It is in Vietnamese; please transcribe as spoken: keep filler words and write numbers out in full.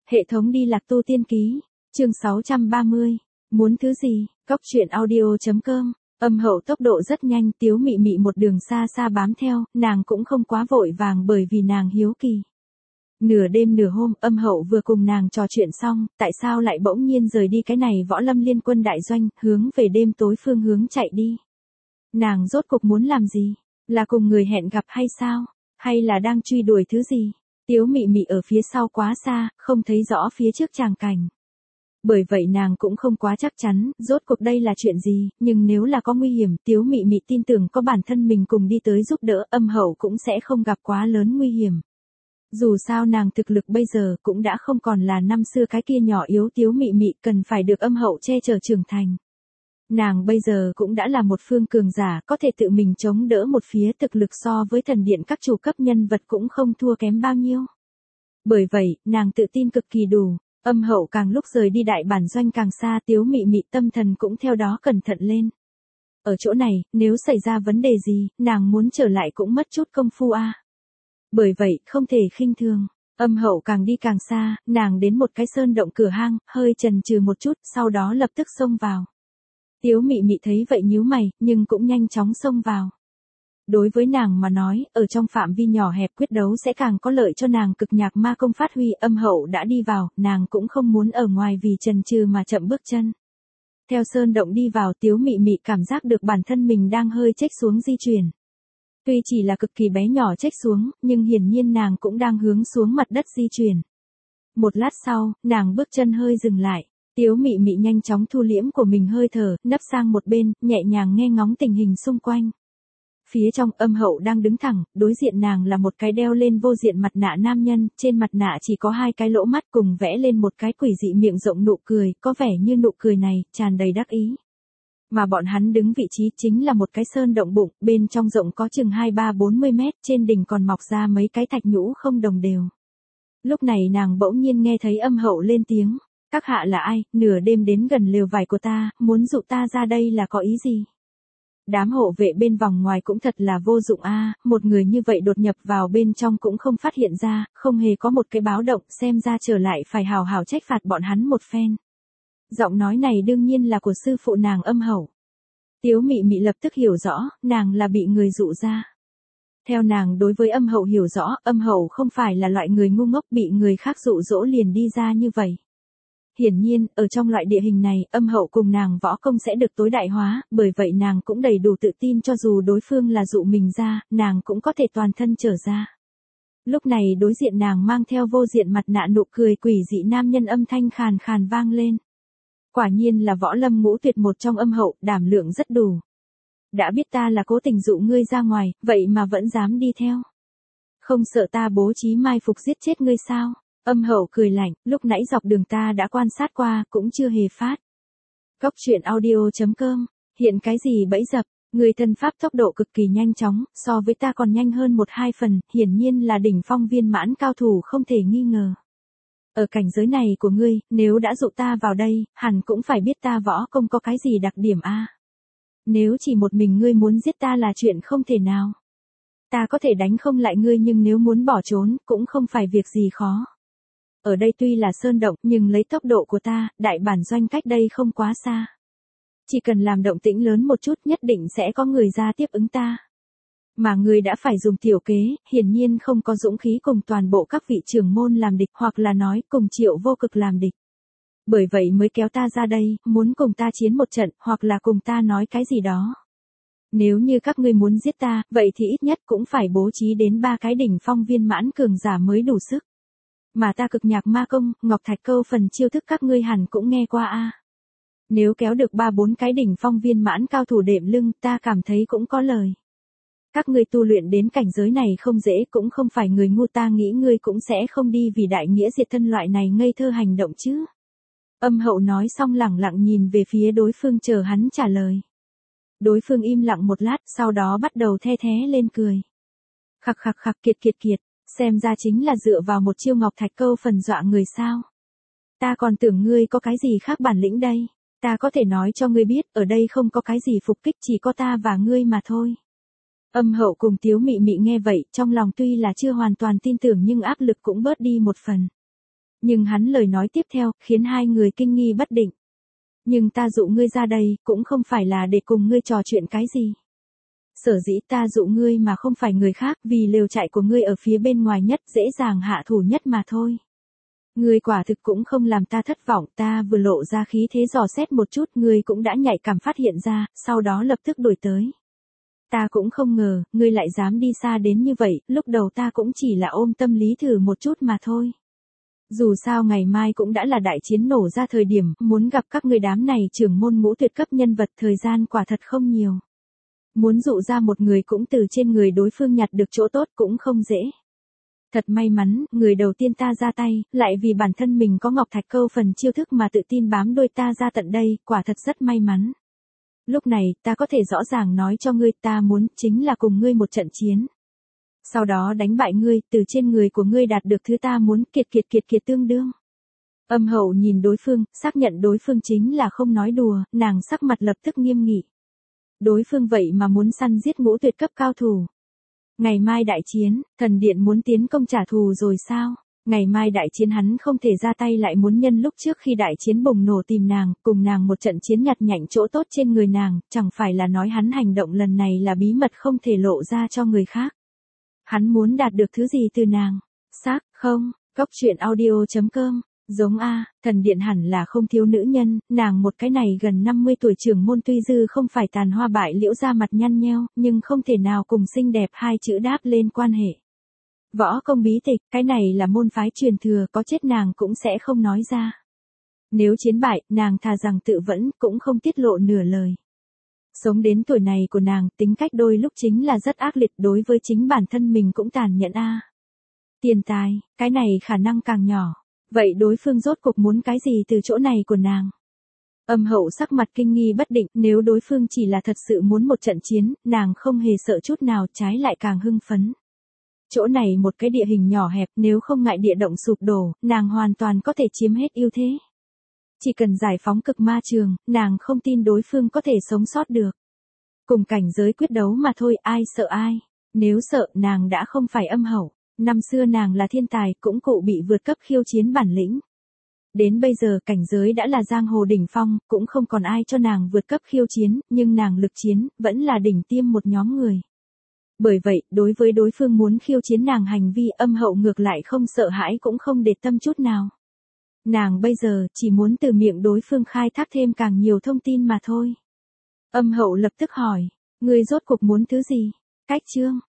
Hệ thống đi lạc tu tiên ký, chương sáu trăm ba mươi, muốn thứ gì, cóc truyện audio.com, âm hậu tốc độ rất nhanh, Tiếu Mị Mị một đường xa xa bám theo, nàng cũng không quá vội vàng bởi vì nàng hiếu kỳ. Nửa đêm nửa hôm, âm hậu vừa cùng nàng trò chuyện xong, tại sao lại bỗng nhiên rời đi cái này Võ Lâm Liên Quân đại doanh, hướng về đêm tối phương hướng chạy đi. Nàng rốt cục muốn làm gì? Là cùng người hẹn gặp hay sao? Hay là đang truy đuổi thứ gì? Tiếu Mị Mị ở phía sau quá xa, không thấy rõ phía trước tràng cảnh. Bởi vậy nàng cũng không quá chắc chắn, rốt cuộc đây là chuyện gì, nhưng nếu là có nguy hiểm, Tiếu Mị Mị tin tưởng có bản thân mình cùng đi tới giúp đỡ, âm hậu cũng sẽ không gặp quá lớn nguy hiểm. Dù sao nàng thực lực bây giờ cũng đã không còn là năm xưa cái kia nhỏ yếu Tiếu Mị Mị cần phải được âm hậu che chở trưởng thành. Nàng bây giờ cũng đã là một phương cường giả, có thể tự mình chống đỡ một phía, thực lực so với thần điện các chủ cấp nhân vật cũng không thua kém bao nhiêu. Bởi vậy, nàng tự tin cực kỳ đủ, âm hậu càng lúc rời đi đại bản doanh càng xa, Tiếu Mị Mị tâm thần cũng theo đó cẩn thận lên. Ở chỗ này, nếu xảy ra vấn đề gì, nàng muốn trở lại cũng mất chút công phu a. Bởi vậy, không thể khinh thường. Âm hậu càng đi càng xa, nàng đến một cái sơn động cửa hang, hơi chần chừ một chút, sau đó lập tức xông vào. Tiếu Mị Mị thấy vậy nhíu mày, nhưng cũng nhanh chóng xông vào. Đối với nàng mà nói, ở trong phạm vi nhỏ hẹp quyết đấu sẽ càng có lợi cho nàng cực nhạc ma công phát huy, âm hậu đã đi vào, nàng cũng không muốn ở ngoài vì chần chừ mà chậm bước chân. Theo sơn động đi vào, Tiếu Mị Mị cảm giác được bản thân mình đang hơi chếch xuống di chuyển. Tuy chỉ là cực kỳ bé nhỏ chếch xuống, nhưng hiển nhiên nàng cũng đang hướng xuống mặt đất di chuyển. Một lát sau, nàng bước chân hơi dừng lại. Tiếu Mị Mị nhanh chóng thu liễm của mình hơi thở, nấp sang một bên, nhẹ nhàng nghe ngóng tình hình xung quanh. Phía trong, âm hậu đang đứng thẳng, đối diện nàng là một cái đeo lên vô diện mặt nạ nam nhân, trên mặt nạ chỉ có hai cái lỗ mắt cùng vẽ lên một cái quỷ dị miệng rộng nụ cười, có vẻ như nụ cười này, tràn đầy đắc ý. Mà bọn hắn đứng vị trí chính là một cái sơn động bụng, bên trong rộng có chừng hai ba bốn mươi mét, trên đỉnh còn mọc ra mấy cái thạch nhũ không đồng đều. Lúc này nàng bỗng nhiên nghe thấy âm hậu lên tiếng. Các hạ là ai, nửa đêm đến gần lều vải của ta, muốn dụ ta ra đây là có ý gì? Đám hộ vệ bên vòng ngoài cũng thật là vô dụng a, à, một người như vậy đột nhập vào bên trong cũng không phát hiện ra, không hề có một cái báo động, xem ra trở lại phải hào hào trách phạt bọn hắn một phen. Giọng nói này đương nhiên là của sư phụ nàng âm hậu. Tiếu Mị Mị lập tức hiểu rõ, nàng là bị người dụ ra. Theo nàng đối với âm hậu hiểu rõ, âm hậu không phải là loại người ngu ngốc bị người khác dụ dỗ liền đi ra như vậy. Hiển nhiên, ở trong loại địa hình này, âm hậu cùng nàng võ công sẽ được tối đại hóa, bởi vậy nàng cũng đầy đủ tự tin cho dù đối phương là dụ mình ra, nàng cũng có thể toàn thân trở ra. Lúc này đối diện nàng mang theo vô diện mặt nạ nụ cười quỷ dị nam nhân âm thanh khàn khàn vang lên. Quả nhiên là võ lâm ngũ tuyệt một trong âm hậu, đảm lượng rất đủ. Đã biết ta là cố tình dụ ngươi ra ngoài, vậy mà vẫn dám đi theo. Không sợ ta bố trí mai phục giết chết ngươi sao? Âm hậu cười lạnh, lúc nãy dọc đường ta đã quan sát qua, cũng chưa hề phát. Cóc truyện audio.com, hiện cái gì bẫy dập, người thân pháp tốc độ cực kỳ nhanh chóng, so với ta còn nhanh hơn một hai phần, hiển nhiên là đỉnh phong viên mãn cao thủ không thể nghi ngờ. Ở cảnh giới này của ngươi, nếu đã dụ ta vào đây, hẳn cũng phải biết ta võ công có cái gì đặc điểm a. Nếu chỉ một mình ngươi muốn giết ta là chuyện không thể nào. Ta có thể đánh không lại ngươi nhưng nếu muốn bỏ trốn, cũng không phải việc gì khó. Ở đây tuy là sơn động, nhưng lấy tốc độ của ta, đại bản doanh cách đây không quá xa. Chỉ cần làm động tĩnh lớn một chút nhất định sẽ có người ra tiếp ứng ta. Mà ngươi đã phải dùng tiểu kế, hiển nhiên không có dũng khí cùng toàn bộ các vị trưởng môn làm địch hoặc là nói cùng Triệu Vô Cực làm địch. Bởi vậy mới kéo ta ra đây, muốn cùng ta chiến một trận hoặc là cùng ta nói cái gì đó. Nếu như các ngươi muốn giết ta, vậy thì ít nhất cũng phải bố trí đến ba cái đỉnh phong viên mãn cường giả mới đủ sức. Mà ta cực nhạc ma công, Ngọc Thạch Câu phần chiêu thức các ngươi hẳn cũng nghe qua a. Nếu kéo được ba bốn cái đỉnh phong viên mãn cao thủ đệm lưng, ta cảm thấy cũng có lời. Các ngươi tu luyện đến cảnh giới này không dễ, cũng không phải người ngu, ta nghĩ ngươi cũng sẽ không đi vì đại nghĩa diệt thân loại này ngây thơ hành động chứ. Âm hậu nói xong lẳng lặng nhìn về phía đối phương chờ hắn trả lời. Đối phương im lặng một lát, sau đó bắt đầu the thé lên cười. Khặc khặc khặc kiệt kiệt kiệt. Xem ra chính là dựa vào một chiêu Ngọc Thạch Câu phần dọa người sao. Ta còn tưởng ngươi có cái gì khác bản lĩnh đây. Ta có thể nói cho ngươi biết, ở đây không có cái gì phục kích, chỉ có ta và ngươi mà thôi. Âm hậu cùng Tiếu Mị Mị nghe vậy, trong lòng tuy là chưa hoàn toàn tin tưởng nhưng áp lực cũng bớt đi một phần. Nhưng hắn lời nói tiếp theo, khiến hai người kinh nghi bất định. Nhưng ta dụ ngươi ra đây, cũng không phải là để cùng ngươi trò chuyện cái gì. Sở dĩ ta dụ ngươi mà không phải người khác, vì lều trại của ngươi ở phía bên ngoài nhất, dễ dàng hạ thủ nhất mà thôi. Ngươi quả thực cũng không làm ta thất vọng, ta vừa lộ ra khí thế dò xét một chút, ngươi cũng đã nhạy cảm phát hiện ra, sau đó lập tức đuổi tới. Ta cũng không ngờ, ngươi lại dám đi xa đến như vậy, lúc đầu ta cũng chỉ là ôm tâm lý thử một chút mà thôi. Dù sao ngày mai cũng đã là đại chiến nổ ra thời điểm, muốn gặp các ngươi đám này trưởng môn ngũ tuyệt cấp nhân vật, thời gian quả thật không nhiều. Muốn dụ ra một người cũng từ trên người đối phương nhặt được chỗ tốt cũng không dễ. Thật may mắn, người đầu tiên ta ra tay, lại vì bản thân mình có ngọc thạch câu phần chiêu thức mà tự tin bám đuôi ta ra tận đây, quả thật rất may mắn. Lúc này, ta có thể rõ ràng nói cho ngươi, ta muốn, chính là cùng ngươi một trận chiến. Sau đó đánh bại ngươi, từ trên người của ngươi đạt được thứ ta muốn, kiệt kiệt kiệt kiệt tương đương. Âm Hậu nhìn đối phương, xác nhận đối phương chính là không nói đùa, nàng sắc mặt lập tức nghiêm nghị. Đối phương vậy mà muốn săn giết ngũ tuyệt cấp cao thủ. Ngày mai đại chiến, thần điện muốn tiến công trả thù rồi sao? Ngày mai đại chiến hắn không thể ra tay, lại muốn nhân lúc trước khi đại chiến bùng nổ tìm nàng, cùng nàng một trận chiến nhặt nhạnh chỗ tốt trên người nàng, chẳng phải là nói hắn hành động lần này là bí mật không thể lộ ra cho người khác. Hắn muốn đạt được thứ gì từ nàng? Xác, không, Cốc truyện audio chấm com. Giống a, thần điện hẳn là không thiếu nữ nhân, nàng một cái này gần năm mươi tuổi trưởng môn tuy dư không phải tàn hoa bại liễu ra mặt nhăn nheo, nhưng không thể nào cùng xinh đẹp hai chữ đáp lên quan hệ. Võ công bí tịch, cái này là môn phái truyền thừa, có chết nàng cũng sẽ không nói ra. Nếu chiến bại, nàng thà rằng tự vẫn, cũng không tiết lộ nửa lời. Sống đến tuổi này của nàng, tính cách đôi lúc chính là rất ác liệt, đối với chính bản thân mình cũng tàn nhẫn a. Tiền tài, cái này khả năng càng nhỏ. Vậy đối phương rốt cuộc muốn cái gì từ chỗ này của nàng? Âm Hậu sắc mặt kinh nghi bất định, nếu đối phương chỉ là thật sự muốn một trận chiến, nàng không hề sợ chút nào, trái lại càng hưng phấn. Chỗ này một cái địa hình nhỏ hẹp, nếu không ngại địa động sụp đổ, nàng hoàn toàn có thể chiếm hết ưu thế. Chỉ cần giải phóng cực ma trường, nàng không tin đối phương có thể sống sót được. Cùng cảnh giới quyết đấu mà thôi, ai sợ ai. Nếu sợ, nàng đã không phải Âm Hậu. Năm xưa nàng là thiên tài, cũng cụ bị vượt cấp khiêu chiến bản lĩnh. Đến bây giờ cảnh giới đã là giang hồ đỉnh phong, cũng không còn ai cho nàng vượt cấp khiêu chiến, nhưng nàng lực chiến, vẫn là đỉnh tiêm một nhóm người. Bởi vậy, đối với đối phương muốn khiêu chiến nàng hành vi, Âm Hậu ngược lại không sợ hãi cũng không để tâm chút nào. Nàng bây giờ, chỉ muốn từ miệng đối phương khai thác thêm càng nhiều thông tin mà thôi. Âm Hậu lập tức hỏi, ngươi rốt cuộc muốn thứ gì? Cách chương.